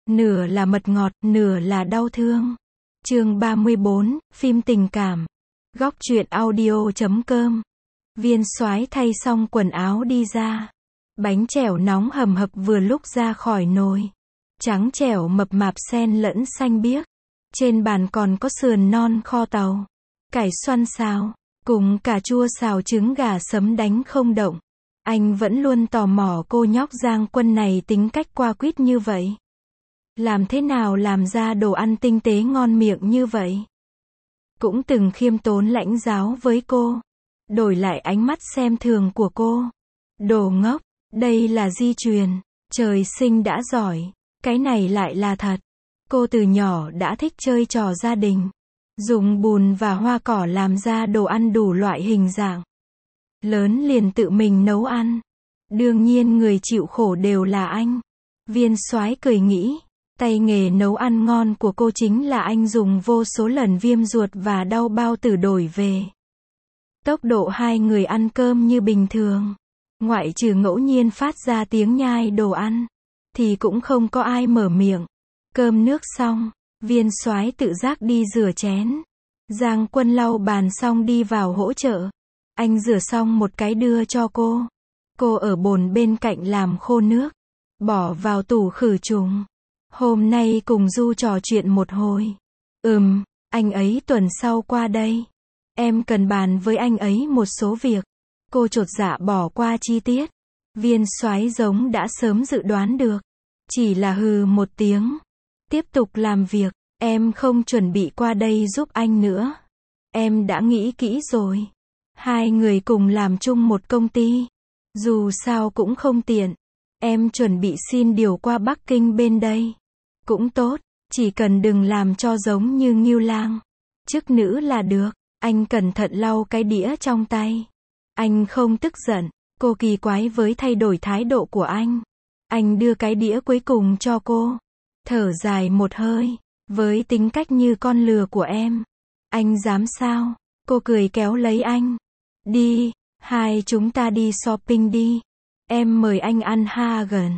nửa là mật ngọt, nửa là đau thương. Chương 34, phim tình cảm. Góc truyện audio.com. Viên soái thay xong quần áo đi ra. Bánh chèo nóng hầm hập vừa lúc ra khỏi nồi. Trắng trẻo mập mạp xen lẫn xanh biếc. Trên bàn còn có sườn non kho tàu, cải xoăn xào, cùng cà chua xào trứng gà sấm đánh không động. Anh vẫn luôn tò mò cô nhóc Giang Quân này tính cách qua quýt như vậy. Làm thế nào làm ra đồ ăn tinh tế ngon miệng như vậy? Cũng từng khiêm tốn lãnh giáo với cô. Đổi lại ánh mắt xem thường của cô. Đồ ngốc, đây là di truyền. Trời sinh đã giỏi. Cái này lại là thật. Cô từ nhỏ đã thích chơi trò gia đình. Dùng bùn và hoa cỏ làm ra đồ ăn đủ loại hình dạng. Lớn liền tự mình nấu ăn. Đương nhiên người chịu khổ đều là anh. Viên soái cười nghĩ. Tay nghề nấu ăn ngon của cô chính là anh dùng vô số lần viêm ruột và đau bao tử đổi về. Tốc độ hai người ăn cơm như bình thường. Ngoại trừ ngẫu nhiên phát ra tiếng nhai đồ ăn. Thì cũng không có ai mở miệng. Cơm nước xong, viên soái tự giác đi rửa chén. Giang Quân lau bàn xong đi vào hỗ trợ. Anh rửa xong một cái đưa cho cô. Cô ở bồn bên cạnh làm khô nước. Bỏ vào tủ khử trùng. Hôm nay cùng Du trò chuyện một hồi. Anh ấy tuần sau qua đây. Em cần bàn với anh ấy một số việc. Cô chột dạ bỏ qua chi tiết. Viên soái giống đã sớm dự đoán được. Chỉ là hừ một tiếng. Tiếp tục làm việc. Em không chuẩn bị qua đây giúp anh nữa. Em đã nghĩ kỹ rồi. Hai người cùng làm chung một công ty. Dù sao cũng không tiện. Em chuẩn bị xin điều qua Bắc Kinh bên đây. Cũng tốt, chỉ cần đừng làm cho giống như Ngưu Lang. Chức nữ là được. Anh cẩn thận lau cái đĩa trong tay. Anh không tức giận. Cô kỳ quái với thay đổi thái độ của anh. Anh đưa cái đĩa cuối cùng cho cô. Thở dài một hơi. Với tính cách như con lừa của em, anh dám sao? Cô cười kéo lấy anh. Đi, hai chúng ta đi shopping đi. Em mời anh ăn Hagen.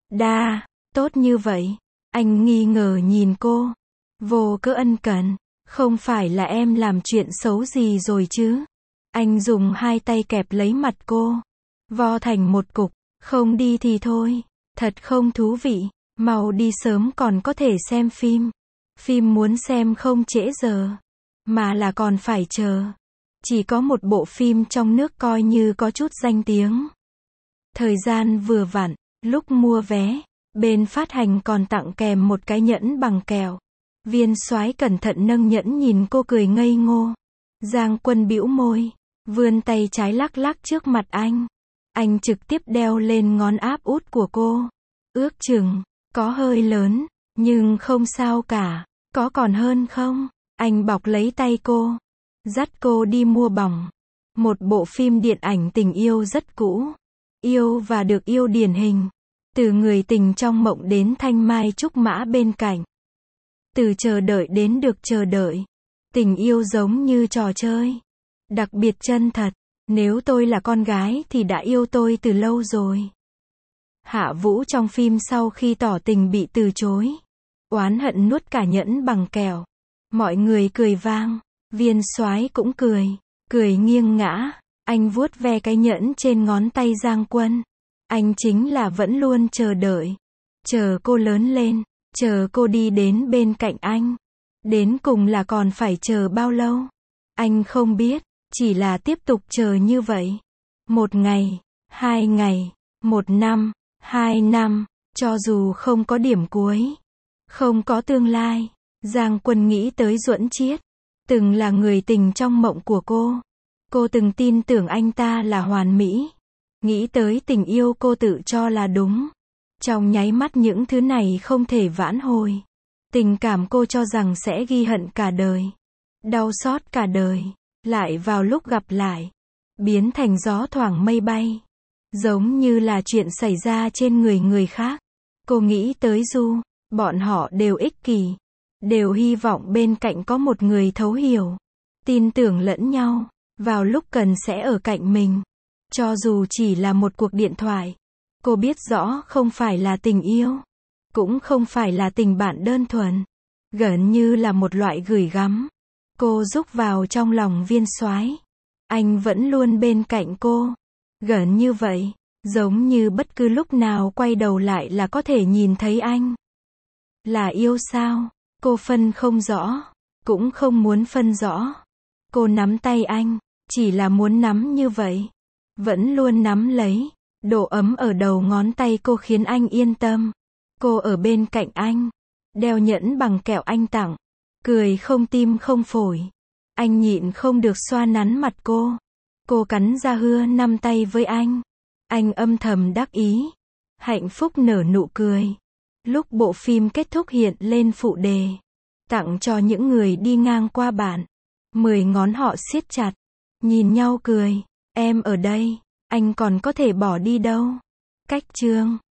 Đa, tốt như vậy. Anh nghi ngờ nhìn cô. Vô cớ ân cần. Không phải là em làm chuyện xấu gì rồi chứ? Anh dùng hai tay kẹp lấy mặt cô. Vo thành một cục. Không đi thì thôi. Thật không thú vị. Mau đi sớm còn có thể xem phim. Phim muốn xem không trễ giờ. Mà là còn phải chờ. Chỉ có một bộ phim trong nước coi như có chút danh tiếng. Thời gian vừa vặn. Lúc mua vé, bên phát hành còn tặng kèm một cái nhẫn bằng kẹo. Viên soái cẩn thận nâng nhẫn nhìn cô cười ngây ngô. Giang Quân bĩu môi. Vươn tay trái lắc lắc trước mặt anh. Anh trực tiếp đeo lên ngón áp út của cô. Ước chừng, có hơi lớn, nhưng không sao cả. Có còn hơn không? Anh bọc lấy tay cô. Dắt cô đi mua bỏng. Một bộ phim điện ảnh tình yêu rất cũ. Yêu và được yêu điển hình. Từ người tình trong mộng đến thanh mai trúc mã bên cạnh. Từ chờ đợi đến được chờ đợi. Tình yêu giống như trò chơi. Đặc biệt chân thật. Nếu tôi là con gái thì đã yêu tôi từ lâu rồi. Hạ Vũ trong phim sau khi tỏ tình bị từ chối. Oán hận nuốt cả nhẫn bằng kẹo. Mọi người cười vang. Viên soái cũng cười. Cười nghiêng ngã. Anh vuốt ve cái nhẫn trên ngón tay Giang Quân. Anh chính là vẫn luôn chờ đợi. Chờ cô lớn lên. Chờ cô đi đến bên cạnh anh. Đến cùng là còn phải chờ bao lâu? Anh không biết. Chỉ là tiếp tục chờ như vậy. Một ngày. 2 ngày. 1 năm. 2 năm. Cho dù không có điểm cuối. Không có tương lai. Giang Quân nghĩ tới Duẫn Chiết. Từng là người tình trong mộng của cô. Cô từng tin tưởng anh ta là hoàn mỹ. Nghĩ tới tình yêu cô tự cho là đúng. Trong nháy mắt những thứ này không thể vãn hồi. Tình cảm cô cho rằng sẽ ghi hận cả đời. Đau xót cả đời. Lại vào lúc gặp lại. Biến thành gió thoảng mây bay. Giống như là chuyện xảy ra trên người người khác. Cô nghĩ tới Du. Bọn họ đều ích kỷ. Đều hy vọng bên cạnh có một người thấu hiểu. Tin tưởng lẫn nhau. Vào lúc cần sẽ ở cạnh mình. Cho dù chỉ là một cuộc điện thoại. Cô biết rõ không phải là tình yêu. cũng không phải là tình bạn đơn thuần, gần như là một loại gửi gắm. Cô rúc vào trong lòng Viên Soái. Anh vẫn luôn bên cạnh cô. Gần như vậy, giống như bất cứ lúc nào quay đầu lại là có thể nhìn thấy anh. Là yêu sao? Cô phân không rõ, cũng không muốn phân rõ. Cô nắm tay anh, chỉ là muốn nắm như vậy. Vẫn luôn nắm lấy. Độ ấm ở đầu ngón tay cô khiến anh yên tâm. Cô ở bên cạnh anh, đeo nhẫn bằng kẹo anh tặng, cười không tim không phổi. Anh nhịn không được xoa nắn mặt cô. Cô cắn ra hưa nắm tay với anh. Anh âm thầm đắc ý, hạnh phúc nở nụ cười. Lúc bộ phim kết thúc hiện lên phụ đề, tặng cho những người đi ngang qua bạn. 10 ngón họ siết chặt, nhìn nhau cười. Em ở đây, anh còn có thể bỏ đi đâu. Cách chương